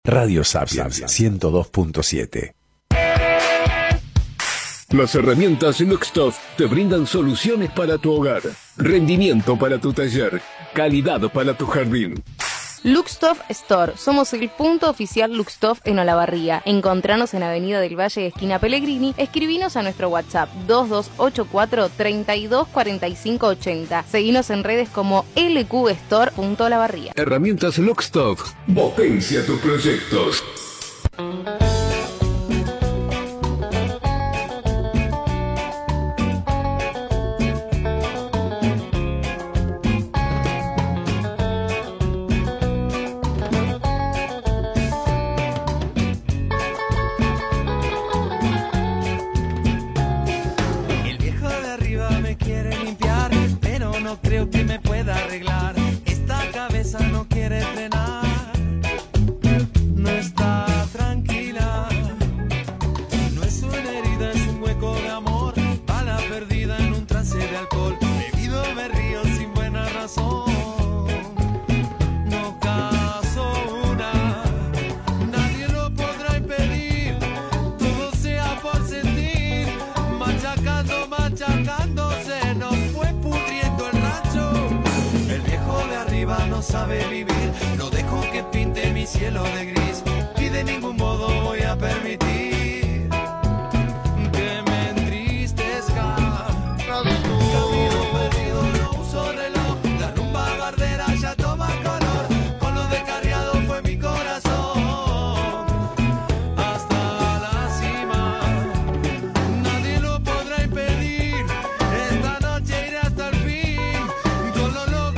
Radio Sapiens 102.7. Las herramientas Luxtof te brindan soluciones para tu hogar, rendimiento para tu taller, calidad para tu jardín. Luxtof Store. Somos el punto oficial Luxtof en Olavarría. Encontranos en Avenida del Valle, esquina Pellegrini. Escribinos a nuestro WhatsApp 2284 324580. Seguinos en redes como lqstore.olavarría. Herramientas Luxtof. Potencia tus proyectos. Creo que me pueda arreglar. Esta cabeza no quiere frenar, no está tranquila. No es una herida, es un hueco de amor. Bala perdida en un trance de alcohol. Bebido me río sin buena razón. No caso una, nadie lo podrá impedir. Todo sea por sentir. Machacando, machacándose, no fue pudriendo el no sabe vivir, no dejo que pinte mi cielo de gris y de ningún modo voy a permitir que me entristezca. Camino perdido, no uso reloj, la rumba bardera ya toma color, con lo descarriado fue mi corazón hasta la cima, nadie lo podrá impedir, esta noche iré hasta el fin, con lo loco,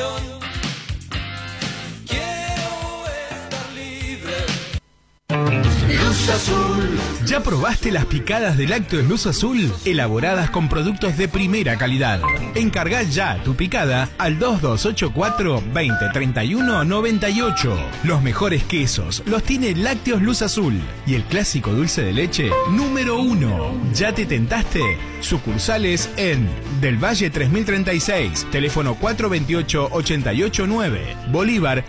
pasión. Quiero estar libre. Luz Azul. ¿Ya probaste las picadas de lácteos Luz Azul? Elaboradas con productos de primera calidad. Encargá ya tu picada al 2284 2031 98. Los mejores quesos los tiene Lácteos Luz Azul. Y el clásico dulce de leche número 1. ¿Ya te tentaste? Sucursales en Del Valle 3036, teléfono 428-889, Bolívar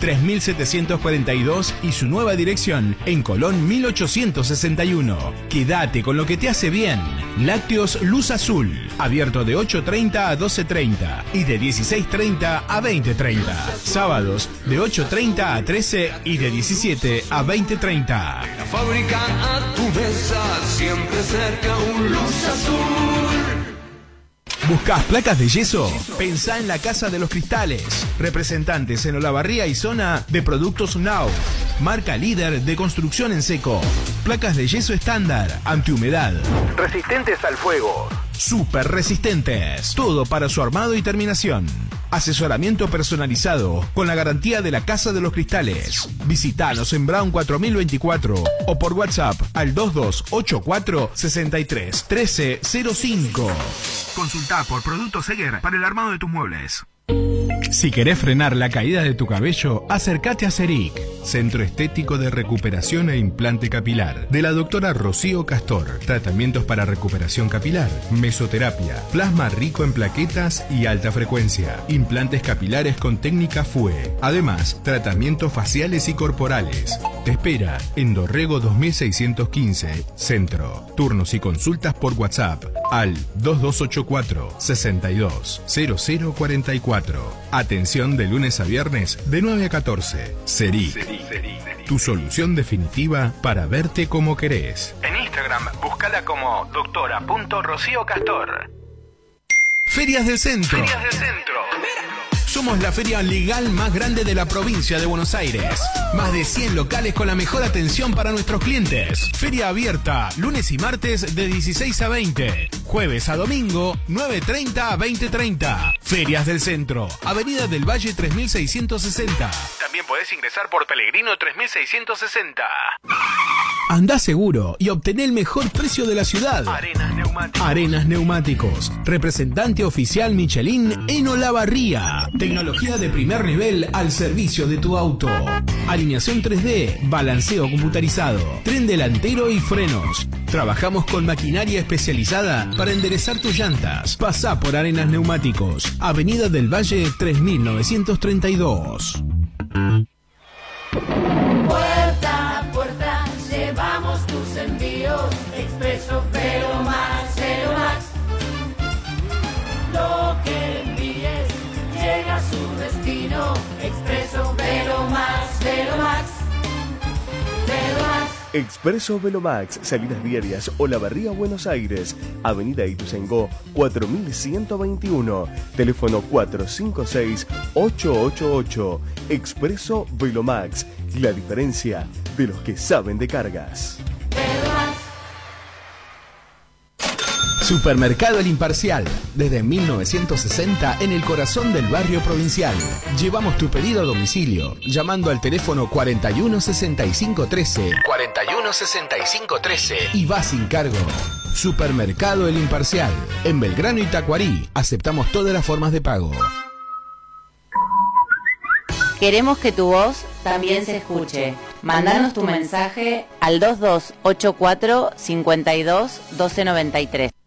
3742 y su nueva dirección en Colón 1861. Quédate con lo que te hace bien. Lácteos Luz Azul, abierto de 8:30 a 12:30 y de 16:30 a 20:30. Sábados de 8:30 a 13 y de 17 a 20:30. La fábrica a tu mesa, siempre cerca un Luz Azul. ¿Buscás placas de yeso? Pensá en la Casa de los Cristales. Representantes en Olavarría y zona de Productos Now. Marca líder de construcción en seco. Placas de yeso estándar, antihumedad. Resistentes al fuego. Súper resistentes. Todo para su armado y terminación. Asesoramiento personalizado con la garantía de la Casa de los Cristales. Visítanos en Brown 4024 o por WhatsApp al 2284 63 1305. Consultá por Productos Seger para el armado de tus muebles. Si querés frenar la caída de tu cabello, acércate a CERIC, Centro Estético de Recuperación e Implante Capilar, de la doctora Rocío Castor. Tratamientos para recuperación capilar, mesoterapia, plasma rico en plaquetas y alta frecuencia, implantes capilares con técnica FUE. Además, tratamientos faciales y corporales. Te espera en Dorrego 2615, Centro. Turnos y consultas por WhatsApp al 2284 62 0044. Atención de lunes a viernes de 9 a 14. CERIC. Tu solución definitiva para verte como querés. En Instagram, búscala como doctora.rocíocastor. Ferias del Centro. Somos la feria legal más grande de la provincia de Buenos Aires. Más de 100 locales con la mejor atención para nuestros clientes. Feria abierta lunes y martes de 16 a 20. Jueves a domingo 9:30 a 20:30. Ferias del Centro, Avenida del Valle 3660. También podés ingresar por Pellegrino 3660. Andá seguro y obtené el mejor precio de la ciudad. Arenas Neumáticos. Representante oficial Michelin en Olavarría. Tecnología de primer nivel al servicio de tu auto. Alineación 3D, balanceo computarizado, tren delantero y frenos. Trabajamos con maquinaria especializada para enderezar tus llantas. Pasá por Arenas Neumáticos, Avenida del Valle 3932. Puerta a puerta llevamos tus envíos. Expreso Velomax, Velomax. Lo que envíes llega a su destino. Expreso Velomax, Velomax, Velomax. Expreso Velomax, salidas diarias Olavarría, Buenos Aires, Avenida Ituzaingó 4121, teléfono 456-888. Expreso Velomax, la diferencia de los que saben de cargas. Supermercado El Imparcial, desde 1960 en el corazón del barrio provincial. Llevamos tu pedido a domicilio, llamando al teléfono 416513 416513 y va sin cargo. Supermercado El Imparcial, en Belgrano y Tacuarí. Aceptamos todas las formas de pago. Queremos que tu voz también se escuche. Mándanos tu mensaje al 2284 52 1293.